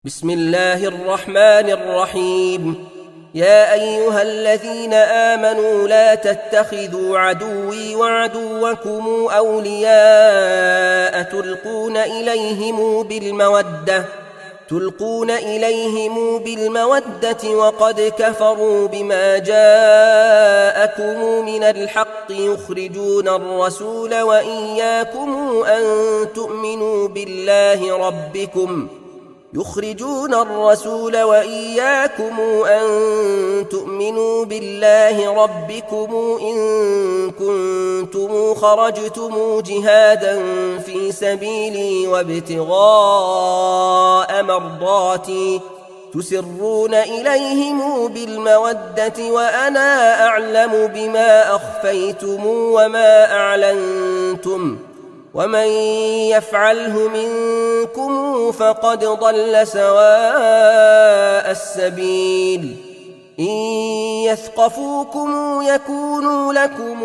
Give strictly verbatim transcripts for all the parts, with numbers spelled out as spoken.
بسم الله الرحمن الرحيم. يا أيها الذين آمنوا لا تتخذوا عدوي وعدوكم أولياء تلقون إليهم بالمودة تلقون إليهم بالمودة وقد كفروا بما جاءكم من الحق يخرجون الرسول وإياكم أن تؤمنوا بالله ربكم يخرجون الرسول وإياكم أن تؤمنوا بالله ربكم إن كنتم خرجتم جهادا في سبيلي وابتغاء مرضاتي تسرون إليهم بالمودة وأنا أعلم بما أخفيتم وما أعلنتم ومن يفعله منكم فقد ضل سواء السبيل. إن يثقفوكم يكونوا لكم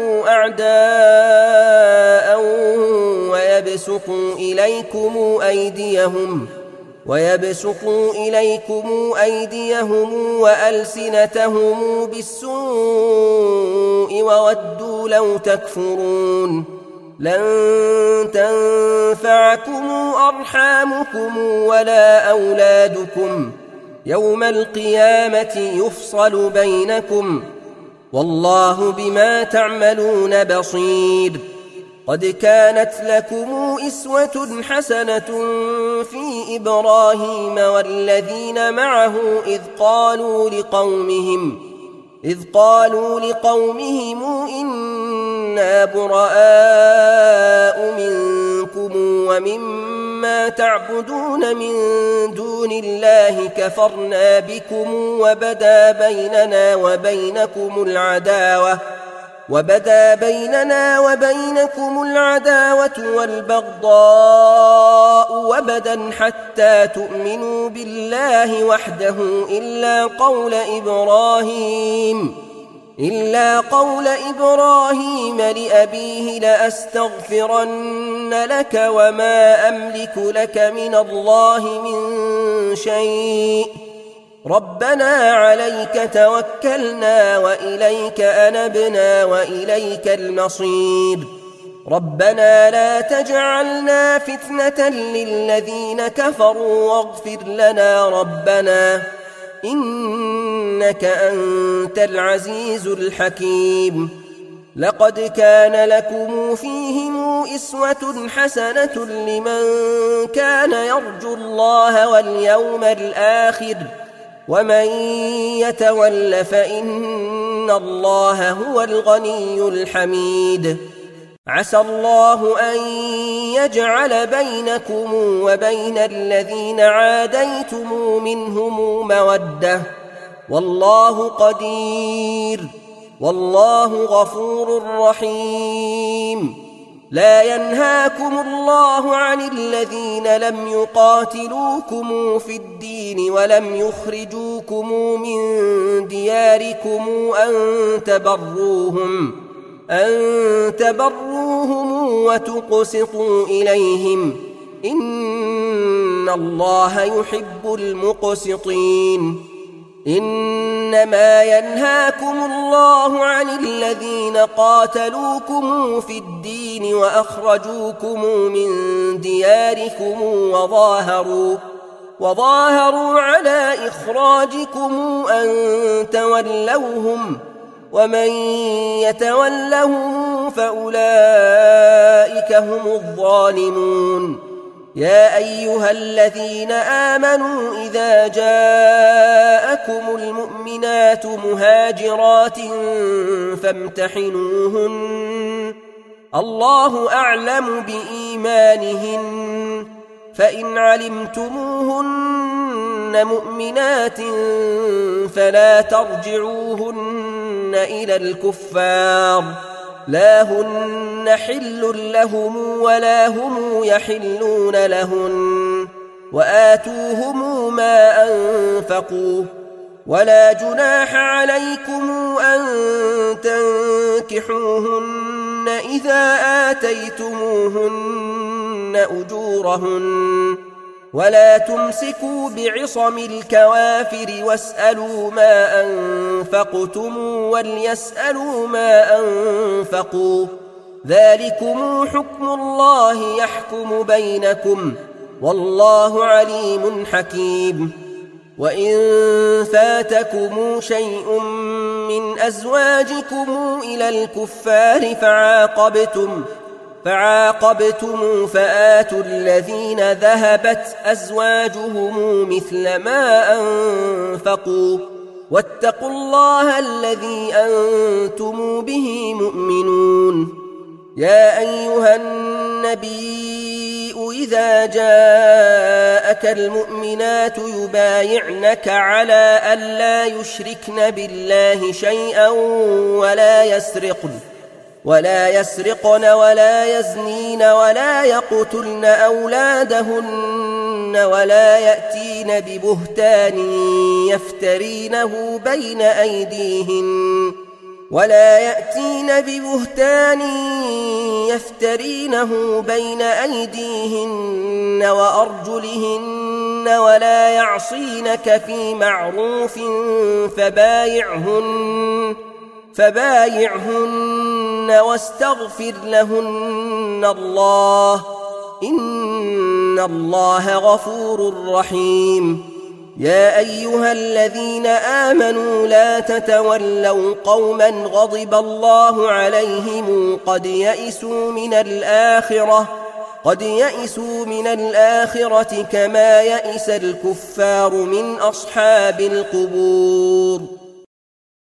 أعداء ويبسطوا إليكم أيديهم ويبسطوا إليكم أيديهم وألسنتهم بالسوء وودوا لو تكفرون. لن تنفعكم أرحامكم ولا أولادكم يوم القيامة يفصل بينكم والله بما تعملون بصير. قد كانت لكم إسوة حسنة في إبراهيم والذين معه إذ قالوا لقومهم إذ قالوا لقومهم إنا براء منكم ومما تعبدون من دون الله كفرنا بكم وبدا بيننا وبينكم العداوة وبدا بيننا وبينكم العداوة والبغضاء وبدا حتى تؤمنوا بالله وحده إلا قول إبراهيم إلا قول إبراهيم لأبيه لأستغفرن لك وما أملك لك من الله من شيء ربنا عليك توكلنا وإليك أنبنا وإليك المصير. ربنا لا تجعلنا فتنة للذين كفروا واغفر لنا ربنا إنك أنت العزيز الحكيم. لقد كان لكم فيهم إسوة حسنة لمن كان يرجو الله واليوم الآخر ومن يتول فإن الله هو الغني الحميد. عسى الله أن يجعل بينكم وبين الذين عاديتم منهم مودة والله قدير والله غفور رحيم. لا ينهاكم الله عن الذين لم يقاتلوكم في الدين ولم يخرجوكم من دياركم أن تبروهم أن تبروهم وتقسطوا إليهم إن الله يحب المقسطين. إنما ينهاكم الله عن الذين قاتلوكم في الدين وأخرجوكم من دياركم وظاهروا وظاهروا على إخراجكم أن تولوهم ومن يتولهم فأولئك هم الظالمون. يا أيها الذين آمنوا إذا جاءكم المؤمنات مهاجرات فامتحنوهن الله أعلم بإيمانهن فإن علمتموهن مؤمنات فلا ترجعوهن إلى الكفار لا هن حل لهم ولا هم يحلون لهن وآتوهم ما أنفقوا ولا جناح عليكم أن تنكحوهن إذا آتيتموهن أجورهن ولا تمسكوا بعصم الكوافر واسألوا ما أنفقتم وليسألوا ما أنفقوا، ذلكم حكم الله يحكم بينكم، والله عليم حكيم. وإن فاتكم شيء من أزواجكم إلى الكفار فعاقبتم فعاقبتم فآتوا الذين ذهبت أزواجهم مثل ما أنفقوا، واتقوا الله الذي أنتم به مؤمنون. يا أيها النبي إذا جاءك المؤمنات يبايعنك على ألا يشركن بالله شيئا ولا يسرقن ولا يسرقن ولا يزنين ولا يقتلن أولادهن ولا يأتين ببهتان يفترينه بين أيديهن ولا يأتين ببهتان يفترينه بين أيديهن وأرجلهن ولا يعصينك في معروف فبايعهن فبايعهن واستغفر لهن الله، إن الله غفور رحيم. يا أيها الذين آمنوا لا تتولوا قوما غضب الله عليهم قد يئسوا من الآخرة قد يئسوا من الآخرة كما يئس الكفار من أصحاب القبور.